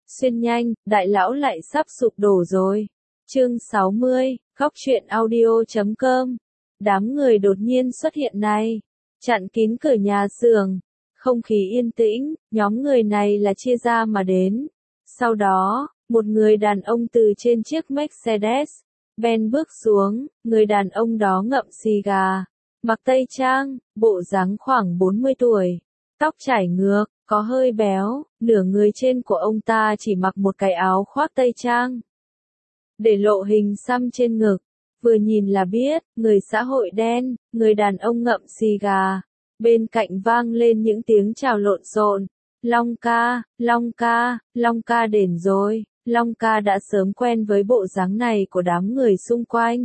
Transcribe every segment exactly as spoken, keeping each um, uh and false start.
Xuyên nhanh, đại lão lại sắp sụp đổ rồi. Chương sáu mươi, góc truyện audio chấm com. Đám người đột nhiên xuất hiện này, chặn kín cửa nhà xưởng, không khí yên tĩnh, nhóm người này là chia ra mà đến. Sau đó, một người đàn ông từ trên chiếc Mercedes-Benz bước xuống, người đàn ông đó ngậm xì gà, mặc tây trang, bộ dáng khoảng bốn mươi tuổi, tóc chải ngược, có hơi béo, nửa người trên của ông ta chỉ mặc một cái áo khoác tây trang, để lộ hình xăm trên ngực, vừa nhìn là biết, người xã hội đen, người đàn ông ngậm xì gà. Bên cạnh vang lên những tiếng chào lộn xộn, Long ca, Long ca, Long ca đến rồi. Long ca đã sớm quen với bộ dáng này của đám người xung quanh.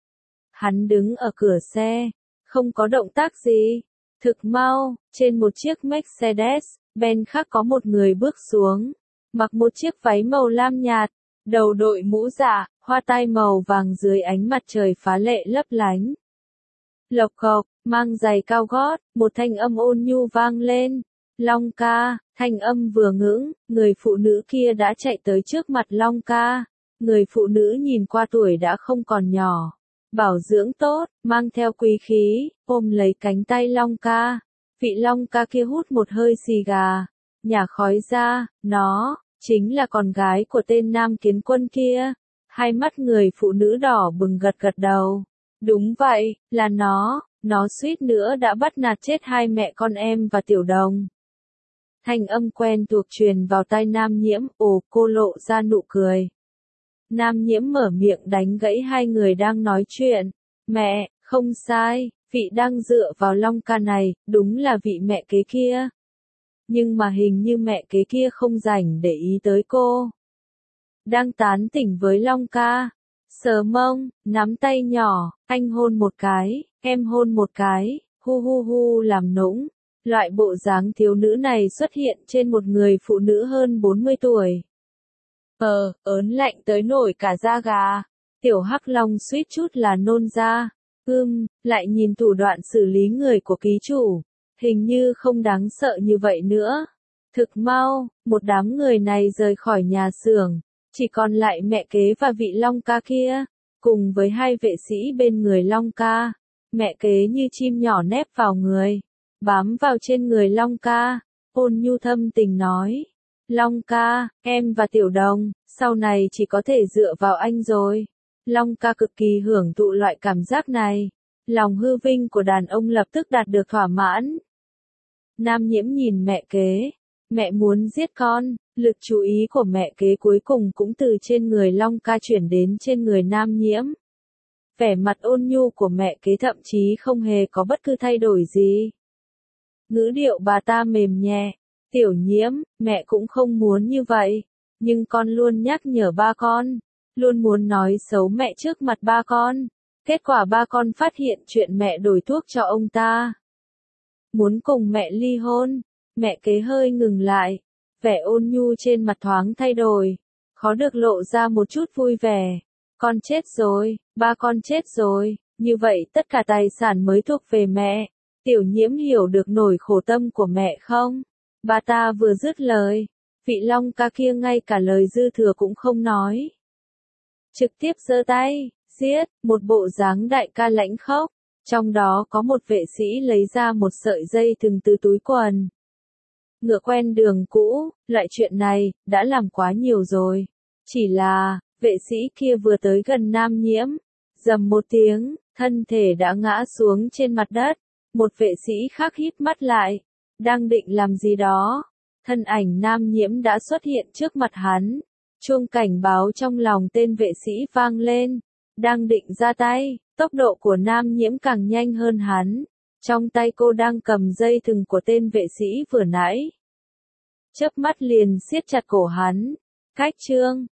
Hắn đứng ở cửa xe, không có động tác gì. Thực mau, trên một chiếc Mercedes-Benz khác có một người bước xuống, mặc một chiếc váy màu lam nhạt, đầu đội mũ dạ, hoa tai màu vàng dưới ánh mặt trời phá lệ lấp lánh. Lộc cộc, mang giày cao gót, một thanh âm ôn nhu vang lên. Long ca, thanh âm vừa ngưỡng, người phụ nữ kia đã chạy tới trước mặt Long ca. Người phụ nữ nhìn qua tuổi đã không còn nhỏ, bảo dưỡng tốt, mang theo quý khí, ôm lấy cánh tay Long ca. Vị Long ca kia hút một hơi xì gà, nhả khói ra, nó, chính là con gái của tên Nam Kiến Quân kia. Hai mắt người phụ nữ đỏ bừng gật gật đầu. Đúng vậy, là nó, nó suýt nữa đã bắt nạt chết hai mẹ con em và Tiểu Đồng. Thanh âm quen thuộc truyền vào tai Nam Nhiễm, ồ, cô lộ ra nụ cười. Nam Nhiễm mở miệng đánh gãy hai người đang nói chuyện. Mẹ, không sai, vị đang dựa vào Long ca này, đúng là vị mẹ kế kia. Nhưng mà hình như mẹ kế kia không rảnh để ý tới cô. Đang tán tỉnh với Long ca. Sờ mông, nắm tay nhỏ, anh hôn một cái, em hôn một cái, hu hu hu làm nũng. Loại bộ dáng thiếu nữ này xuất hiện trên một người phụ nữ hơn bốn mươi tuổi. Ờ, ớn lạnh tới nổi cả da gà. Tiểu Hắc Long suýt chút là nôn ra. Ưm, lại nhìn thủ đoạn xử lý người của ký chủ. Hình như không đáng sợ như vậy nữa. Thực mau, một đám người này rời khỏi nhà xưởng. Chỉ còn lại mẹ kế và vị Long ca kia, cùng với hai vệ sĩ bên người Long ca. Mẹ kế như chim nhỏ nép vào người, bám vào trên người Long ca, ôn nhu thâm tình nói. Long ca, em và Tiểu Đồng, sau này chỉ có thể dựa vào anh rồi. Long ca cực kỳ hưởng thụ loại cảm giác này. Lòng hư vinh của đàn ông lập tức đạt được thỏa mãn. Nam Nhiễm nhìn mẹ kế. Mẹ muốn giết con. Lực chú ý của mẹ kế cuối cùng cũng từ trên người Long ca chuyển đến trên người Nam Nhiễm. Vẻ mặt ôn nhu của mẹ kế thậm chí không hề có bất cứ thay đổi gì. Ngữ điệu bà ta mềm nhẹ. Tiểu Nhiễm, mẹ cũng không muốn như vậy. Nhưng con luôn nhắc nhở ba con. Luôn muốn nói xấu mẹ trước mặt ba con. Kết quả ba con phát hiện chuyện mẹ đổi thuốc cho ông ta. Muốn cùng mẹ ly hôn. Mẹ kế hơi ngừng lại. Vẻ ôn nhu trên mặt thoáng thay đổi, khó được lộ ra một chút vui vẻ. Con chết rồi, ba con chết rồi, như vậy tất cả tài sản mới thuộc về mẹ. Tiểu Nhiễm hiểu được nỗi khổ tâm của mẹ không? Bà ta vừa dứt lời, vị Long ca kia ngay cả lời dư thừa cũng không nói. Trực tiếp giơ tay, giết, một bộ dáng đại ca lãnh khốc. Trong đó có một vệ sĩ lấy ra một sợi dây thừng từ túi quần. Ngựa quen đường cũ, loại chuyện này, đã làm quá nhiều rồi. Chỉ là, vệ sĩ kia vừa tới gần Nam Nhiễm, rầm một tiếng, thân thể đã ngã xuống trên mặt đất. Một vệ sĩ khác híp mắt lại, đang định làm gì đó. Thân ảnh Nam Nhiễm đã xuất hiện trước mặt hắn. Chuông cảnh báo trong lòng tên vệ sĩ vang lên. Đang định ra tay, tốc độ của Nam Nhiễm càng nhanh hơn hắn. Trong tay cô đang cầm dây thừng của tên vệ sĩ vừa nãy. Chớp mắt liền siết chặt cổ hắn. Cách trương,